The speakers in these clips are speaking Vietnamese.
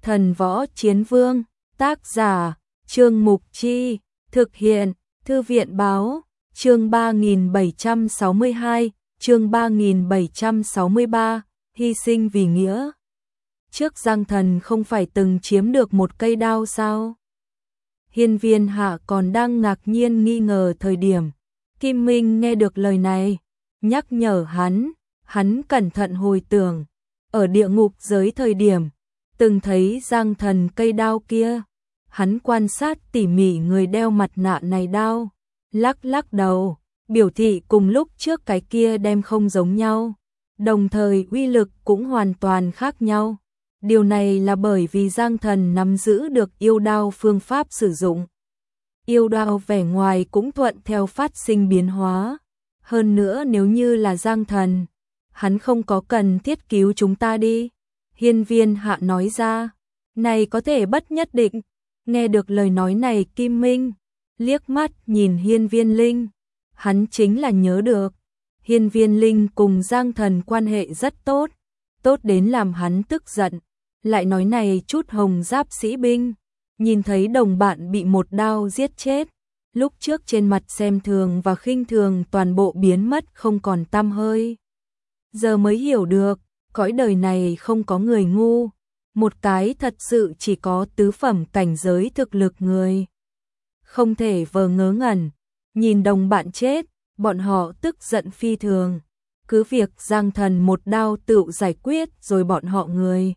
Thần Võ Chiến Vương, tác giả, Trương Mục Chi, thực hiện, Thư viện Báo, chương 3762, chương 3763, hy sinh vì nghĩa. Trước Giang Thần không phải từng chiếm được một cây đao sao? Hiên Viên Hạ còn đang ngạc nhiên nghi ngờ thời điểm. Kim Minh nghe được lời này, nhắc nhở hắn cẩn thận hồi tưởng, ở địa ngục giới thời điểm, từng thấy Giang Thần cây đao kia, hắn quan sát tỉ mỉ người đeo mặt nạ này đao, lắc đầu, biểu thị cùng lúc trước cái kia đem không giống nhau, đồng thời uy lực cũng hoàn toàn khác nhau. Điều này là bởi vì Giang Thần nắm giữ được yêu đao phương pháp sử dụng. Yêu đao vẻ ngoài cũng thuận theo phát sinh biến hóa. Hơn nữa nếu như là Giang Thần, hắn không có cần thiết cứu chúng ta đi. Hiên Viên Hạ nói ra, này có thể bất nhất định. Nghe được lời nói này Kim Minh liếc mắt nhìn Hiên Viên Linh. Hắn chính là nhớ được, Hiên Viên Linh cùng Giang Thần quan hệ rất tốt, tốt đến làm hắn tức giận. Lại nói này chút hồng giáp sĩ binh, nhìn thấy đồng bạn bị một đao giết chết, lúc trước trên mặt xem thường và khinh thường toàn bộ biến mất không còn tăm hơi. Giờ mới hiểu được, cõi đời này không có người ngu, một cái thật sự chỉ có tứ phẩm cảnh giới thực lực người. Không thể vờ ngớ ngẩn, nhìn đồng bạn chết, bọn họ tức giận phi thường. Cứ việc Giang Thần một đao tự giải quyết rồi bọn họ người.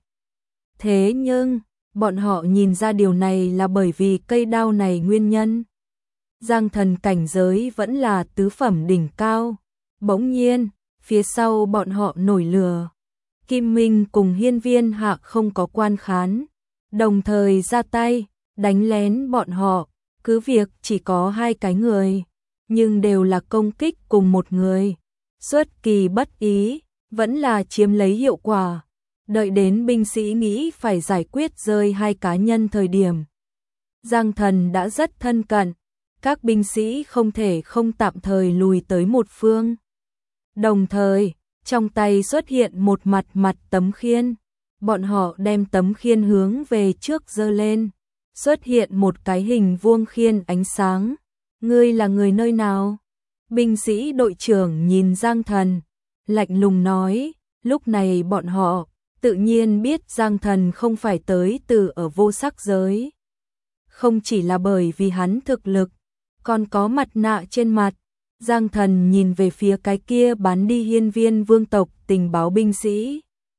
Thế nhưng, bọn họ nhìn ra điều này là bởi vì cây đao này nguyên nhân. Giang Thần cảnh giới vẫn là tứ phẩm đỉnh cao. Bỗng nhiên, phía sau bọn họ nổi lửa. Kim Minh cùng Hiên Viên Hạ không có quan khán, đồng thời ra tay, đánh lén bọn họ. Cứ việc chỉ có hai cái người, nhưng đều là công kích cùng một người. Xuất kỳ bất ý, vẫn là chiếm lấy hiệu quả. Đợi đến binh sĩ nghĩ phải giải quyết rơi hai cá nhân thời điểm. Giang Thần đã rất thân cận, các binh sĩ không thể không tạm thời lùi tới một phương. Đồng thời, trong tay xuất hiện một mặt tấm khiên, bọn họ đem tấm khiên hướng về trước giơ lên, xuất hiện một cái hình vuông khiên ánh sáng. Ngươi là người nơi nào? Binh sĩ đội trưởng nhìn Giang Thần, lạnh lùng nói, lúc này bọn họ tự nhiên biết Giang Thần không phải tới từ ở vô sắc giới. Không chỉ là bởi vì hắn thực lực, còn có mặt nạ trên mặt. Giang Thần nhìn về phía cái kia bán đi Hiên Viên vương tộc tình báo binh sĩ.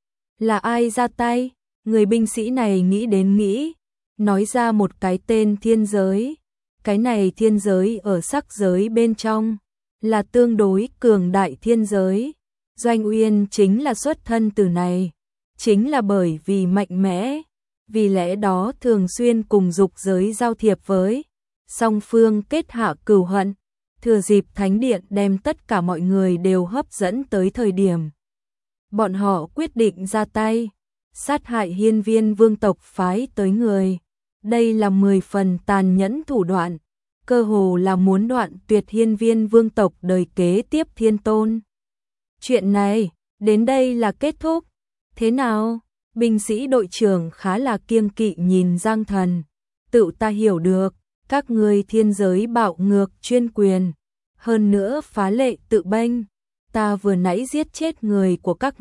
Là ai ra tay? Người binh sĩ này nghĩ, nói ra một cái tên thiên giới. Cái này thiên giới ở sắc giới bên trong, là tương đối cường đại thiên giới. Doanh Uyên chính là xuất thân từ này. Chính là bởi vì mạnh mẽ, vì lẽ đó thường xuyên cùng dục giới giao thiệp với, song phương kết hạ cừu hận, thừa dịp thánh điện đem tất cả mọi người đều hấp dẫn tới thời điểm. Bọn họ quyết định ra tay, sát hại Hiên Viên vương tộc phái tới người. Đây là 10 phần tàn nhẫn thủ đoạn, cơ hồ là muốn đoạn tuyệt Hiên Viên vương tộc đời kế tiếp thiên tôn. Chuyện này, đến đây là kết thúc. Thế nào? Binh sĩ đội trưởng khá là kiêng kỵ nhìn Giang Thần. Tự ta hiểu được, các ngươi thiên giới bạo ngược chuyên quyền. Hơn nữa phá lệ tự bênh. Ta vừa nãy giết chết người của các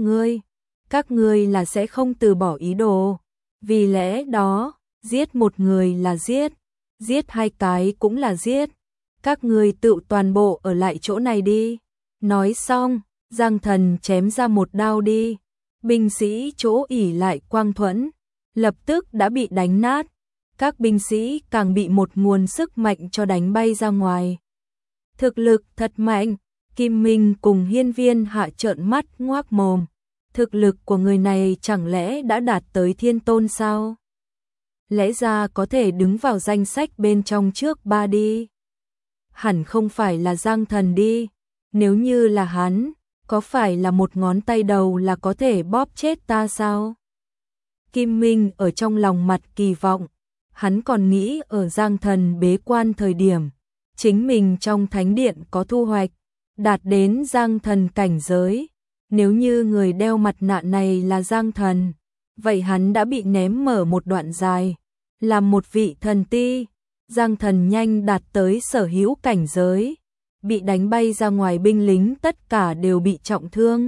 ngươi là sẽ không từ bỏ ý đồ. Vì lẽ đó, giết một người là giết hai cái cũng là giết. Các ngươi tự toàn bộ ở lại chỗ này đi. Nói xong, Giang Thần chém ra một đao đi. Binh sĩ chỗ ỉ lại quang thuẫn, lập tức đã bị đánh nát. Các binh sĩ càng bị một nguồn sức mạnh cho đánh bay ra ngoài. Thực lực thật mạnh, Kim Minh cùng Hiên Viên Hạ trợn mắt ngoác mồm. Thực lực của người này chẳng lẽ đã đạt tới thiên tôn sao? Lẽ ra có thể đứng vào danh sách bên trong trước 3 đi. Hẳn không phải là Giang Thần đi, nếu như là hắn, có phải là một ngón tay đầu là có thể bóp chết ta sao? Kim Minh ở trong lòng mặt kỳ vọng, hắn còn nghĩ ở Giang Thần bế quan thời điểm, chính mình trong thánh điện có thu hoạch, đạt đến Giang Thần cảnh giới. Nếu như người đeo mặt nạ này là Giang Thần, vậy hắn đã bị ném mở một đoạn dài, làm một vị thần ti. Giang Thần nhanh đạt tới sở hữu cảnh giới, bị đánh bay ra ngoài, binh lính tất cả đều bị trọng thương.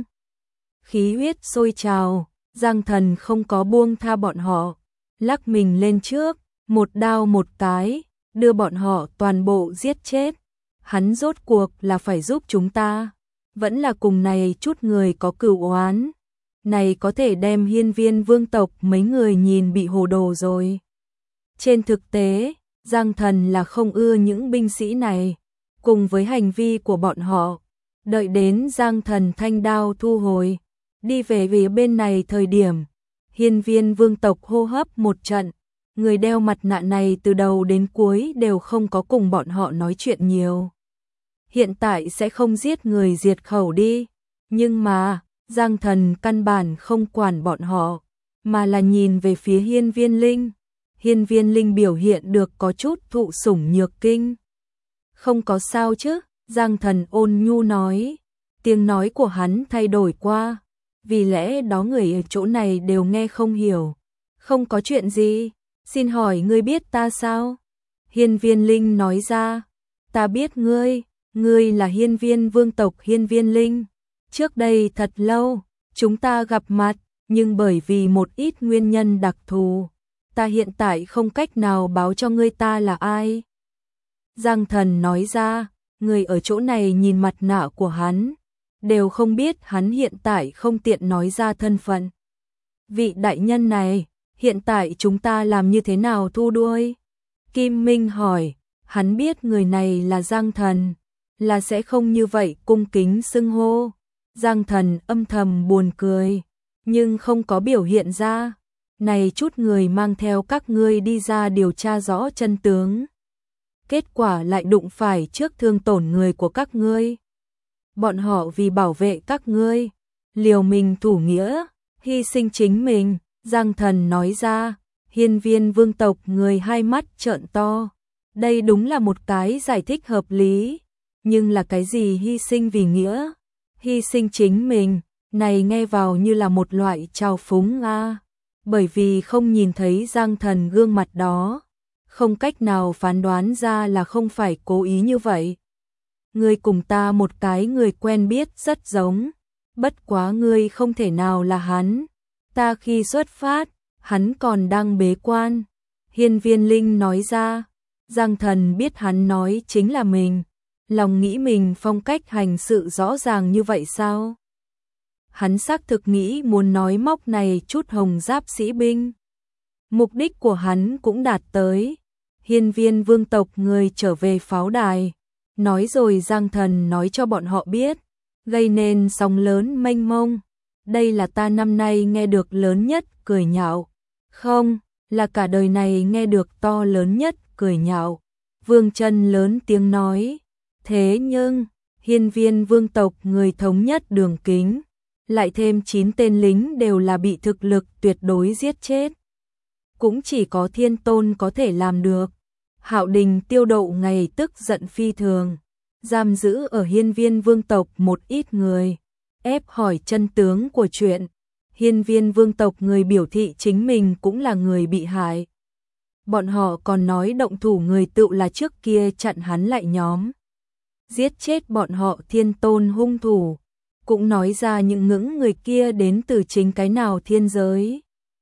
Khí huyết sôi trào, Giang Thần không có buông tha bọn họ, lắc mình lên trước, một đao một cái, đưa bọn họ toàn bộ giết chết. Hắn rốt cuộc là phải giúp chúng ta, vẫn là cùng này chút người có cừu oán. Này có thể đem Hiên Viên vương tộc mấy người nhìn bị hồ đồ rồi. Trên thực tế, Giang Thần là không ưa những binh sĩ này, cùng với hành vi của bọn họ. Đợi đến Giang Thần thanh đao thu hồi, đi về phía bên này thời điểm, Hiên Viên vương tộc hô hấp một trận, người đeo mặt nạ này từ đầu đến cuối đều không có cùng bọn họ nói chuyện nhiều. Hiện tại sẽ không giết người diệt khẩu đi, nhưng mà Giang Thần căn bản không quản bọn họ, mà là nhìn về phía Hiên Viên Linh. Hiên Viên Linh biểu hiện được có chút thụ sủng nhược kinh. Không có sao chứ, Giang Thần ôn nhu nói. Tiếng nói của hắn thay đổi qua, vì lẽ đó người ở chỗ này đều nghe không hiểu. Không có chuyện gì, xin hỏi ngươi biết ta sao? Hiên Viên Linh nói ra, ta biết ngươi là Hiên Viên vương tộc Hiên Viên Linh. Trước đây thật lâu, chúng ta gặp mặt, nhưng bởi vì một ít nguyên nhân đặc thù, ta hiện tại không cách nào báo cho ngươi ta là ai. Giang Thần nói ra, người ở chỗ này nhìn mặt nạ của hắn, đều không biết hắn hiện tại không tiện nói ra thân phận. Vị đại nhân này, hiện tại chúng ta làm như thế nào thu đuôi? Kim Minh hỏi, hắn biết người này là Giang Thần, là sẽ không như vậy cung kính xưng hô. Giang Thần âm thầm buồn cười, nhưng không có biểu hiện ra. Này chút người mang theo các ngươi đi ra điều tra rõ chân tướng. Kết quả lại đụng phải trước thương tổn người của các ngươi. Bọn họ vì bảo vệ các ngươi, liều mình thủ nghĩa, hy sinh chính mình. Giang Thần nói ra, Hiên Viên vương tộc người hai mắt trợn to. Đây đúng là một cái giải thích hợp lý, nhưng là cái gì hy sinh vì nghĩa? Hy sinh chính mình, này nghe vào như là một loại trào phúng a. Bởi vì không nhìn thấy Giang Thần gương mặt đó, không cách nào phán đoán ra là không phải cố ý như vậy. Ngươi cùng ta một cái người quen biết rất giống, bất quá ngươi không thể nào là hắn. Ta khi xuất phát, hắn còn đang bế quan. Hiên Viên Linh nói ra, Giang Thần biết hắn nói chính là mình, lòng nghĩ mình phong cách hành sự rõ ràng như vậy sao? Hắn xác thực nghĩ muốn nói móc này chút hồng giáp sĩ binh. Mục đích của hắn cũng đạt tới. Hiên Viên vương tộc người trở về pháo đài, nói rồi Giang Thần nói cho bọn họ biết, gây nên sóng lớn mênh mông. Đây là ta năm nay nghe được lớn nhất cười nhạo. Không, là cả đời này nghe được to lớn nhất cười nhạo. Vương Chân lớn tiếng nói. Thế nhưng, Hiên Viên vương tộc người thống nhất đường kính, lại thêm 9 tên lính đều là bị thực lực tuyệt đối giết chết. Cũng chỉ có Thiên Tôn có thể làm được. Hạo Đình Tiêu Độ ngày tức giận phi thường, giam giữ ở Hiên Viên vương tộc một ít người, ép hỏi chân tướng của chuyện. Hiên Viên vương tộc người biểu thị chính mình cũng là người bị hại. Bọn họ còn nói động thủ người tự là trước kia chặn hắn lại nhóm, giết chết bọn họ Thiên Tôn hung thủ, cũng nói ra những người kia đến từ chính cái nào thiên giới.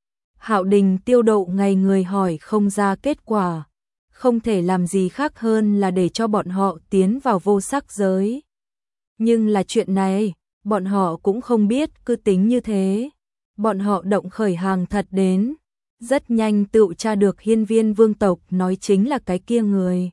Hạo Đình Tiêu Độ ngày người hỏi không ra kết quả, không thể làm gì khác hơn là để cho bọn họ tiến vào vô sắc giới. Nhưng là chuyện này, bọn họ cũng không biết cứ tính như thế. Bọn họ động khởi hàng thật đến, rất nhanh tự tra được Hiên Viên vương tộc nói chính là cái kia người.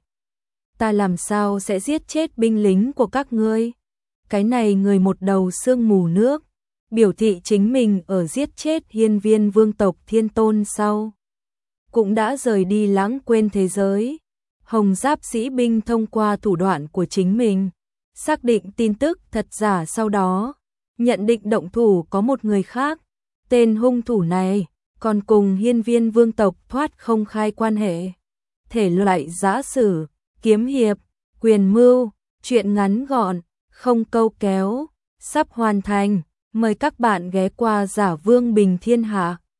Ta làm sao sẽ giết chết binh lính của các ngươi? Cái này người một đầu sương mù nước, biểu thị chính mình ở giết chết Hiên Viên vương tộc Thiên Tôn sau, cũng đã rời đi lãng quên thế giới. Hồng giáp sĩ binh thông qua thủ đoạn của chính mình, xác định tin tức thật giả, sau đó nhận định động thủ có một người khác. Tên hung thủ này còn cùng Hiên Viên vương tộc thoát không khai quan hệ. Thể loại giã sử, kiếm hiệp, quyền mưu, truyện ngắn gọn, không câu kéo, sắp hoàn thành. Mời các bạn ghé qua Giả Vương Bình Thiên Hạ.